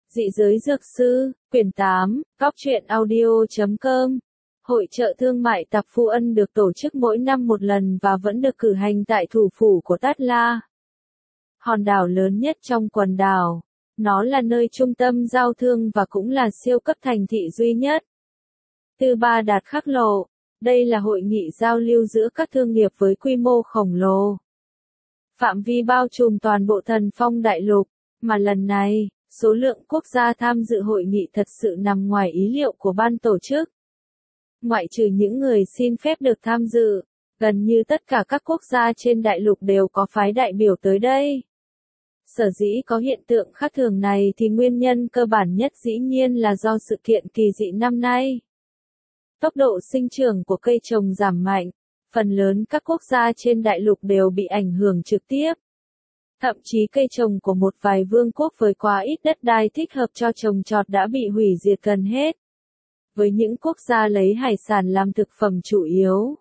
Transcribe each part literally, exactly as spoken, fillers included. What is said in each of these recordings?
Dị giới dược sư, quyển tám, góc truyện audio chấm com. Hội chợ thương mại Tạp Phu Ân được tổ chức mỗi năm một lần và vẫn được cử hành tại thủ phủ của Tát La, hòn đảo lớn nhất trong quần đảo. Nó là nơi trung tâm giao thương và cũng là siêu cấp thành thị duy nhất. Tư Ba Đạt Khắc Lộ. Đây là hội nghị giao lưu giữa các thương nghiệp với quy mô khổng lồ. Phạm vi bao trùm toàn bộ Thần Phong Đại Lục, mà lần này, số lượng quốc gia tham dự hội nghị thật sự nằm ngoài ý liệu của ban tổ chức. Ngoại trừ những người xin phép được tham dự, gần như tất cả các quốc gia trên đại lục đều có phái đại biểu tới đây. Sở dĩ có hiện tượng khác thường này thì nguyên nhân cơ bản nhất dĩ nhiên là do sự kiện kỳ dị năm nay. Tốc độ sinh trưởng của cây trồng giảm mạnh, phần lớn các quốc gia trên đại lục đều bị ảnh hưởng trực tiếp. Thậm chí cây trồng của một vài vương quốc với quá ít đất đai thích hợp cho trồng trọt đã bị hủy diệt gần hết. Với những quốc gia lấy hải sản làm thực phẩm chủ yếu,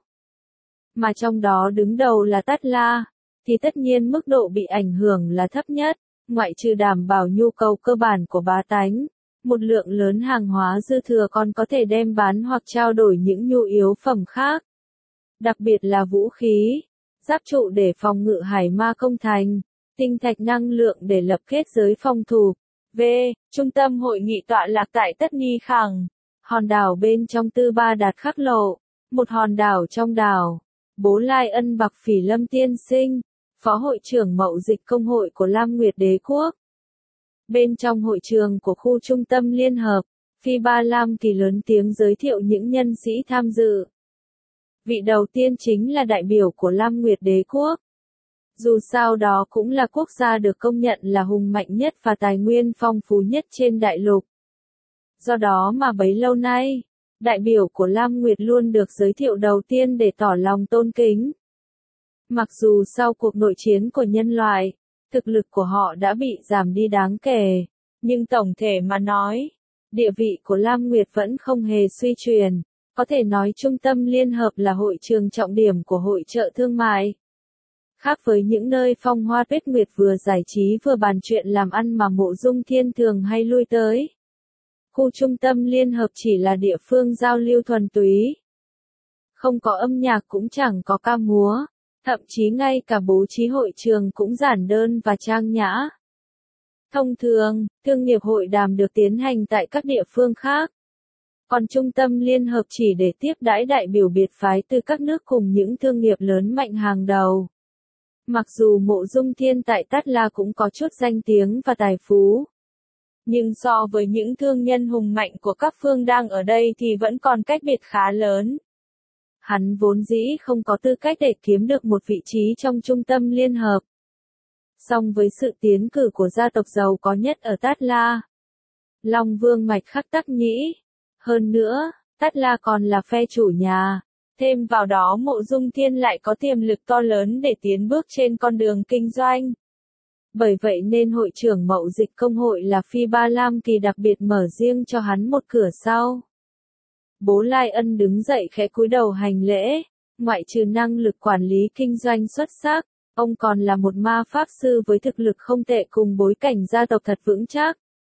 mà trong đó đứng đầu là Tát La, thì tất nhiên mức độ bị ảnh hưởng là thấp nhất, ngoại trừ đảm bảo nhu cầu cơ bản của bá tánh. Một lượng lớn hàng hóa dư thừa còn có thể đem bán hoặc trao đổi những nhu yếu phẩm khác. Đặc biệt là vũ khí, giáp trụ để phòng ngự hải ma công thành, tinh thạch năng lượng để lập kết giới phòng thủ. V. Trung tâm hội nghị tọa lạc tại Tất Ni Khẳng, hòn đảo bên trong Tư Ba Đạt Khắc Lộ, một hòn đảo trong đảo. Bố Lai Ân Bạc Phỉ Lâm Tiên Sinh, Phó hội trưởng Mậu Dịch Công hội của Lam Nguyệt Đế Quốc. Bên trong hội trường của khu trung tâm liên hợp, Phi Ba Lam Kỳ lớn tiếng giới thiệu những nhân sĩ tham dự. Vị đầu tiên chính là đại biểu của Lam Nguyệt Đế Quốc. Dù sao đó cũng là quốc gia được công nhận là hùng mạnh nhất và tài nguyên phong phú nhất trên đại lục. Do đó mà bấy lâu nay, đại biểu của Lam Nguyệt luôn được giới thiệu đầu tiên để tỏ lòng tôn kính. Mặc dù sau cuộc nội chiến của nhân loại, thực lực của họ đã bị giảm đi đáng kể, nhưng tổng thể mà nói, địa vị của Lam Nguyệt vẫn không hề suy truyền. Có thể nói trung tâm liên hợp là hội trường trọng điểm của hội chợ thương mại. Khác với những nơi phong hoa tuyết nguyệt vừa giải trí vừa bàn chuyện làm ăn mà Mộ Dung Thiên thường hay lui tới, khu trung tâm liên hợp chỉ là địa phương giao lưu thuần túy. Không có âm nhạc cũng chẳng có ca múa, thậm chí ngay cả bố trí hội trường cũng giản đơn và trang nhã. Thông thường, thương nghiệp hội đàm được tiến hành tại các địa phương khác. Còn trung tâm liên hợp chỉ để tiếp đãi đại biểu biệt phái từ các nước cùng những thương nghiệp lớn mạnh hàng đầu. Mặc dù Mộ Dung Thiên tại Tát La cũng có chút danh tiếng và tài phú, nhưng so với những thương nhân hùng mạnh của các phương đang ở đây thì vẫn còn cách biệt khá lớn. Hắn vốn dĩ không có tư cách để kiếm được một vị trí trong trung tâm liên hợp. Song với sự tiến cử của gia tộc giàu có nhất ở Tát La, Long Vương Mạch Khắc Tắc Nhĩ, hơn nữa, Tát La còn là phe chủ nhà, thêm vào đó Mộ Dung Thiên lại có tiềm lực to lớn để tiến bước trên con đường kinh doanh. Bởi vậy nên hội trưởng Mậu Dịch Công hội là Phi Ba Lam Kỳ đặc biệt mở riêng cho hắn một cửa sau. Bố Lai Ân đứng dậy khẽ cúi đầu hành lễ, ngoại trừ năng lực quản lý kinh doanh xuất sắc, ông còn là một ma pháp sư với thực lực không tệ cùng bối cảnh gia tộc thật vững chắc.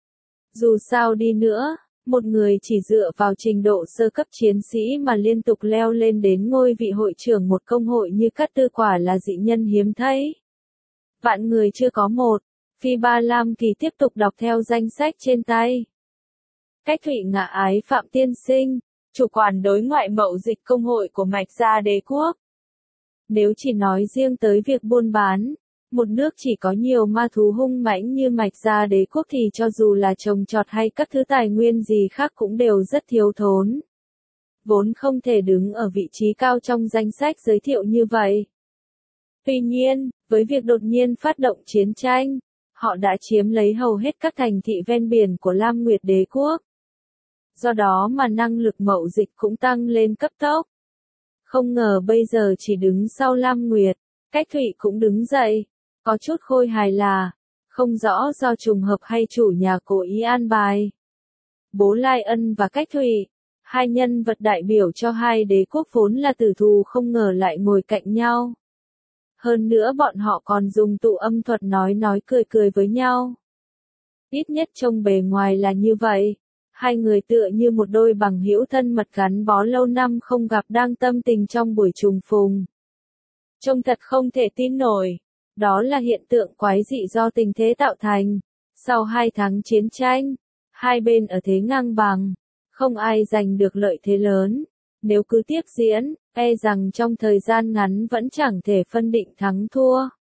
Dù sao đi nữa, một người chỉ dựa vào trình độ sơ cấp chiến sĩ mà liên tục leo lên đến ngôi vị hội trưởng một công hội như Cát Tư quả là dị nhân hiếm thấy. Vạn người chưa có một. Phi Ba Lam Kỳ tiếp tục đọc theo danh sách trên tay. Cách Thụy Ngạ Ái Phạm Tiên Sinh, chủ quản đối ngoại Mậu Dịch Công hội của Mạch Gia Đế Quốc. Nếu chỉ nói riêng tới việc buôn bán, một nước chỉ có nhiều ma thú hung mãnh như Mạch Gia Đế Quốc thì cho dù là trồng trọt hay các thứ tài nguyên gì khác cũng đều rất thiếu thốn. Vốn không thể đứng ở vị trí cao trong danh sách giới thiệu như vậy. Tuy nhiên, với việc đột nhiên phát động chiến tranh, họ đã chiếm lấy hầu hết các thành thị ven biển của Lam Nguyệt Đế Quốc. Do đó mà năng lực mậu dịch cũng tăng lên cấp tốc. Không ngờ bây giờ chỉ đứng sau Lam Nguyệt, Cách Thụy cũng đứng dậy, có chút khôi hài là, không rõ do trùng hợp hay chủ nhà cố ý an bài. Bố Lai Ân và Cách Thụy, hai nhân vật đại biểu cho hai đế quốc vốn là tử thù không ngờ lại ngồi cạnh nhau. Hơn nữa bọn họ còn dùng tụ âm thuật nói nói cười cười với nhau. Ít nhất trông bề ngoài là như vậy. Hai người tựa như một đôi bằng hữu thân mật gắn bó lâu năm không gặp đang tâm tình trong buổi trùng phùng. Trông thật không thể tin nổi. Đó là hiện tượng quái dị do tình thế tạo thành. Sau hai tháng chiến tranh, hai bên ở thế ngang bằng, không ai giành được lợi thế lớn. Nếu cứ tiếp diễn, e rằng trong thời gian ngắn vẫn chẳng thể phân định thắng thua.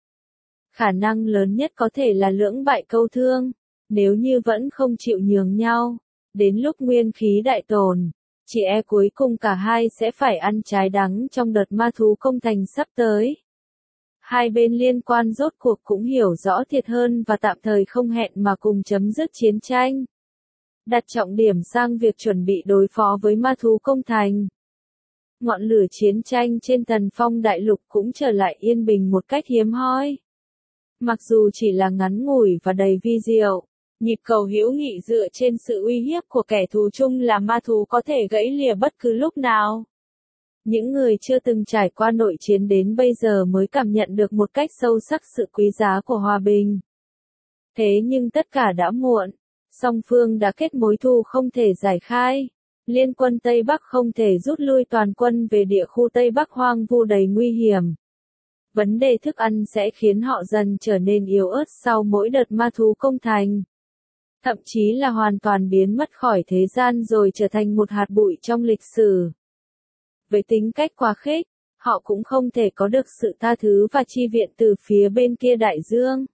Khả năng lớn nhất có thể là lưỡng bại câu thương, nếu như vẫn không chịu nhường nhau. Đến lúc nguyên khí đại tổn, chỉ e cuối cùng cả hai sẽ phải ăn trái đắng trong đợt ma thú công thành sắp tới. Hai bên liên quan rốt cuộc cũng hiểu rõ thiệt hơn và tạm thời không hẹn mà cùng chấm dứt chiến tranh. Đặt trọng điểm sang việc chuẩn bị đối phó với ma thú công thành. Ngọn lửa chiến tranh trên Tần Phong đại lục cũng trở lại yên bình một cách hiếm hoi. Mặc dù chỉ là ngắn ngủi và đầy vi diệu, nhịp cầu hữu nghị dựa trên sự uy hiếp của kẻ thù chung là ma thú có thể gãy lìa bất cứ lúc nào. Những người chưa từng trải qua nội chiến đến bây giờ mới cảm nhận được một cách sâu sắc sự quý giá của hòa bình. Thế nhưng tất cả đã muộn, song phương đã kết mối thù không thể giải khai. Liên quân Tây Bắc không thể rút lui toàn quân về địa khu Tây Bắc hoang vu đầy nguy hiểm. Vấn đề thức ăn sẽ khiến họ dần trở nên yếu ớt sau mỗi đợt ma thú công thành. Thậm chí là hoàn toàn biến mất khỏi thế gian rồi trở thành một hạt bụi trong lịch sử. Với tính cách quá khích, họ cũng không thể có được sự tha thứ và chi viện từ phía bên kia đại dương.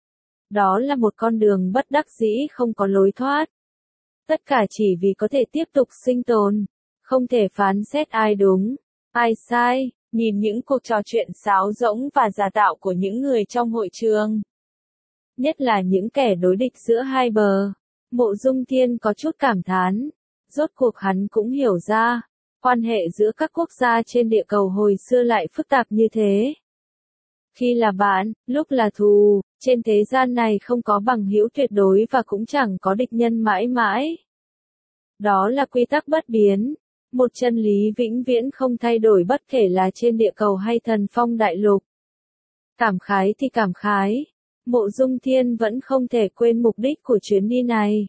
Đó là một con đường bất đắc dĩ không có lối thoát. Tất cả chỉ vì có thể tiếp tục sinh tồn, không thể phán xét ai đúng, ai sai, nhìn những cuộc trò chuyện sáo rỗng và giả tạo của những người trong hội trường. Nhất là những kẻ đối địch giữa hai bờ, Mộ Dung Thiên có chút cảm thán, rốt cuộc hắn cũng hiểu ra, quan hệ giữa các quốc gia trên địa cầu hồi xưa lại phức tạp như thế. Khi là bạn, lúc là thù, trên thế gian này không có bằng hữu tuyệt đối và cũng chẳng có địch nhân mãi mãi. Đó là quy tắc bất biến, một chân lý vĩnh viễn không thay đổi bất kể là trên địa cầu hay Thần Phong đại lục. Cảm khái thì cảm khái, Mộ Dung Thiên vẫn không thể quên mục đích của chuyến đi này.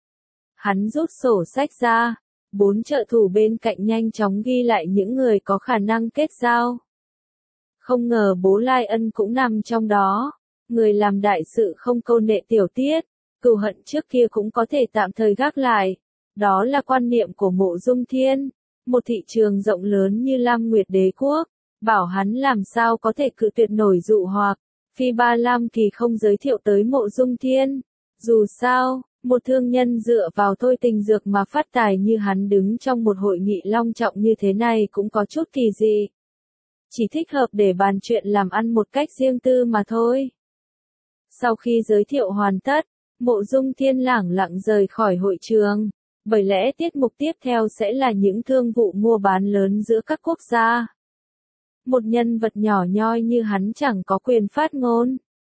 Hắn rút sổ sách ra, bốn trợ thủ bên cạnh nhanh chóng ghi lại những người có khả năng kết giao. Không ngờ bố Lai Ân cũng nằm trong đó, người làm đại sự không câu nệ tiểu tiết, cừu hận trước kia cũng có thể tạm thời gác lại. Đó là quan niệm của Mộ Dung Thiên, một thị trường rộng lớn như Lam Nguyệt Đế Quốc, bảo hắn làm sao có thể cự tuyệt nổi dụ hoặc, Phi Ba Lam thì không giới thiệu tới Mộ Dung Thiên. Dù sao, một thương nhân dựa vào thôi tình dược mà phát tài như hắn đứng trong một hội nghị long trọng như thế này cũng có chút kỳ dị. Chỉ thích hợp để bàn chuyện làm ăn một cách riêng tư mà thôi. Sau khi giới thiệu hoàn tất, Mộ Dung Thiên lẳng lặng rời khỏi hội trường, bởi lẽ tiết mục tiếp theo sẽ là những thương vụ mua bán lớn giữa các quốc gia. Một nhân vật nhỏ nhoi như hắn chẳng có quyền phát ngôn.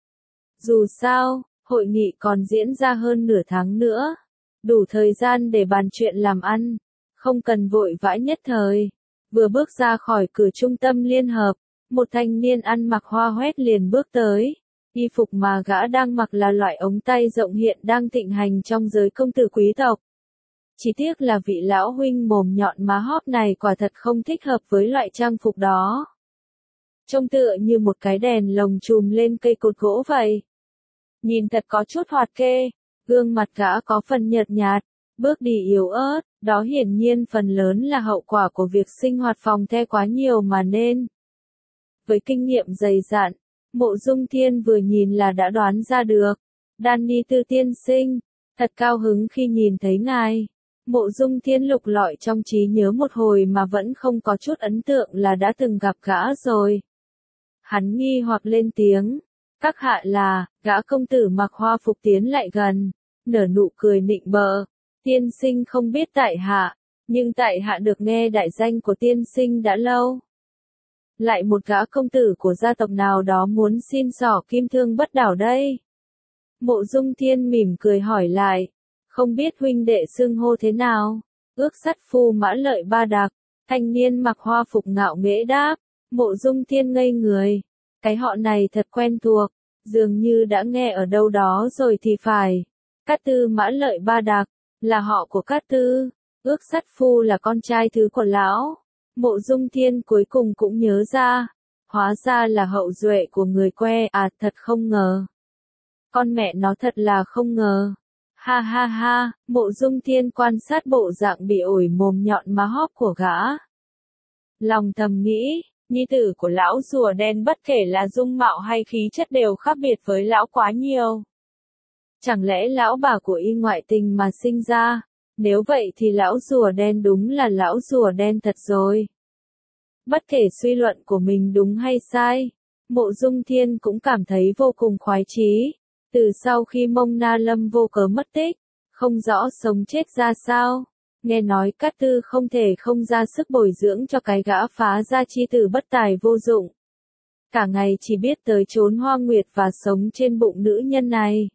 Dù sao, hội nghị còn diễn ra hơn nửa tháng nữa, đủ thời gian để bàn chuyện làm ăn, không cần vội vã nhất thời. Vừa bước ra khỏi cửa trung tâm liên hợp, một thanh niên ăn mặc hoa hoét liền bước tới. Y phục mà gã đang mặc là loại ống tay rộng hiện đang thịnh hành trong giới công tử quý tộc. Chỉ tiếc là vị lão huynh mồm nhọn má hóp này quả thật không thích hợp với loại trang phục đó. Trông tựa như một cái đèn lồng chùm lên cây cột gỗ vậy. Nhìn thật có chút hoạt kê, gương mặt gã có phần nhợt nhạt, bước đi yếu ớt, đó hiển nhiên phần lớn là hậu quả của việc sinh hoạt phòng the quá nhiều mà nên. Với kinh nghiệm dày dặn, Mộ Dung Thiên vừa nhìn là đã đoán ra được. Danny Tư tiên sinh, thật cao hứng khi nhìn thấy ngài. Mộ Dung Thiên lục lọi trong trí nhớ một hồi mà vẫn không có chút ấn tượng là đã từng gặp gã rồi. Hắn nghi hoặc lên tiếng. Các hạ là, gã công tử mặc hoa phục tiến lại gần, nở nụ cười nịnh bợ. Tiên sinh không biết tại hạ, nhưng tại hạ được nghe đại danh của tiên sinh đã lâu. Lại một gã công tử của gia tộc nào đó muốn xin xỏ kim thương bất đảo đây. Mộ Dung Thiên mỉm cười hỏi lại, không biết huynh đệ xưng hô thế nào. Ước sắt phu mã lợi ba đặc, thanh niên mặc hoa phục ngạo nghễ đáp. Mộ Dung Thiên ngây người, cái họ này thật quen thuộc, dường như đã nghe ở đâu đó rồi thì phải. Cát Tư Mã Lợi Ba Đạc, là họ của Cát Tư. Ước Sắt Phu là con trai thứ của lão. Mộ Dung Thiên cuối cùng cũng nhớ ra. Hóa ra là hậu duệ của người Que, à thật không ngờ. Con mẹ nó thật là không ngờ. Ha ha ha, Mộ Dung Thiên quan sát bộ dạng bị ổi mồm nhọn má hóp của gã. Lòng thầm nghĩ, nhi tử của lão rùa đen bất kể là dung mạo hay khí chất đều khác biệt với lão quá nhiều. Chẳng lẽ lão bà của y ngoại tình mà sinh ra? Nếu vậy thì lão rùa đen đúng là lão rùa đen thật rồi. Bất kể suy luận của mình đúng hay sai, Mộ Dung Thiên cũng cảm thấy vô cùng khoái chí. Từ sau khi Mông Na Lâm vô cớ mất tích, không rõ sống chết ra sao, nghe nói Cát Tư không thể không ra sức bồi dưỡng cho cái gã phá gia chi tử bất tài vô dụng. Cả ngày chỉ biết tới trốn Hoa Nguyệt và sống trên bụng nữ nhân này.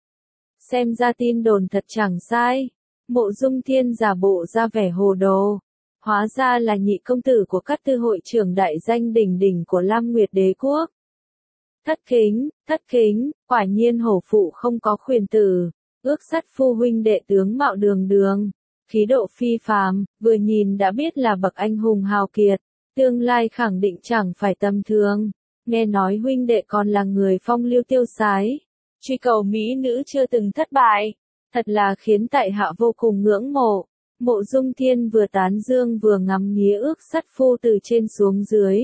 Xem ra tin đồn thật chẳng sai. Mộ Dung Thiên giả bộ ra vẻ hồ đồ. Hóa ra là nhị công tử của Cát Tư hội trưởng đại danh đỉnh đỉnh của Lam Nguyệt Đế Quốc. Thất kính, thất kính, quả nhiên hổ phụ không có khuyển tử. Ước Sắt Phu huynh đệ tướng mạo đường đường, khí độ phi phàm, vừa nhìn đã biết là bậc anh hùng hào kiệt, tương lai khẳng định chẳng phải tầm thường. Nghe nói huynh đệ còn là người phong lưu tiêu sái, truy cầu mỹ nữ chưa từng thất bại, thật là khiến tại hạ vô cùng ngưỡng mộ. Mộ Dung Thiên vừa tán dương vừa ngắm nghía Ước Sắt Phu từ trên xuống dưới,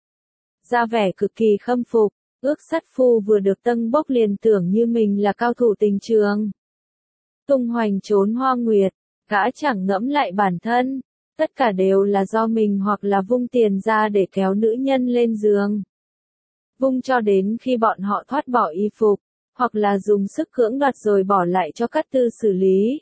ra vẻ cực kỳ khâm phục. Ước Sắt Phu vừa được tâng bốc liền tưởng như mình là cao thủ tình trường. Tung hoành trốn Hoa Nguyệt, gã chẳng ngẫm lại bản thân, tất cả đều là do mình hoặc là vung tiền ra để kéo nữ nhân lên giường. Vung cho đến khi bọn họ thoát bỏ y phục, hoặc là dùng sức cưỡng đoạt rồi bỏ lại cho Cát Tư xử lý.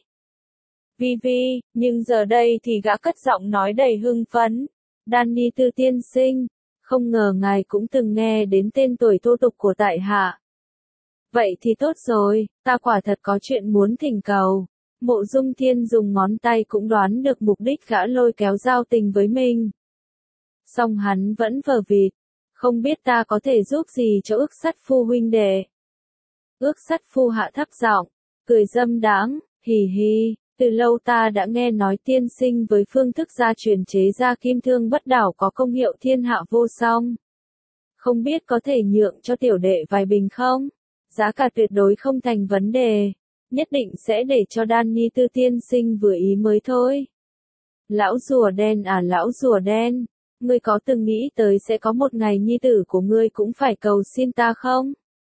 Vi Vi, nhưng giờ đây thì gã cất giọng nói đầy hưng phấn. Danny Tư tiên sinh, không ngờ ngài cũng từng nghe đến tên tuổi thô tục của tại hạ. Vậy thì tốt rồi, ta quả thật có chuyện muốn thỉnh cầu. Mộ Dung Thiên dùng ngón tay cũng đoán được mục đích gã lôi kéo giao tình với mình. Song hắn vẫn vờ vịt, không biết ta có thể giúp gì cho Ước Sắt Phu huynh đệ. Ước Sắt Phu hạ thấp giọng, cười dâm đãng, hì hì, từ lâu ta đã nghe nói tiên sinh với phương thức gia truyền chế ra kim thương bất đảo có công hiệu thiên hạ vô song. Không biết có thể nhượng cho tiểu đệ vài bình không? Giá cả tuyệt đối không thành vấn đề, nhất định sẽ để cho Danny Tư tiên sinh vừa ý mới thôi. Lão rùa đen à lão rùa đen, ngươi có từng nghĩ tới sẽ có một ngày nhi tử của ngươi cũng phải cầu xin ta không?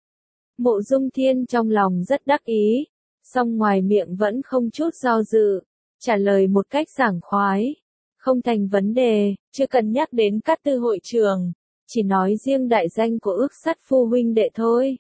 Mộ Dung Thiên trong lòng rất đắc ý, song ngoài miệng vẫn không chút do dự, trả lời một cách sảng khoái. Không thành vấn đề, chưa cần nhắc đến Cát Tư hội trường, chỉ nói riêng đại danh của Ước Sắt Phu huynh đệ thôi.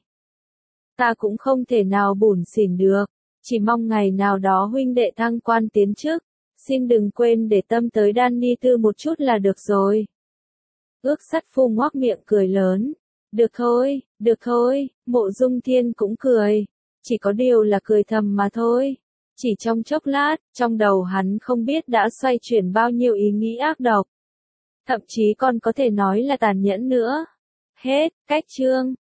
Ta cũng không thể nào bủn xỉn được, chỉ mong ngày nào đó huynh đệ thăng quan tiến chức, xin đừng quên để tâm tới Danny Tư một chút là được rồi. Ước Sắt Phu ngoác miệng cười lớn. Được thôi, được thôi, Mộ Dung Thiên cũng cười. Chỉ có điều là cười thầm mà thôi. Chỉ trong chốc lát, trong đầu hắn không biết đã xoay chuyển bao nhiêu ý nghĩ ác độc. Thậm chí còn có thể nói là tàn nhẫn nữa. Hết, cách chương.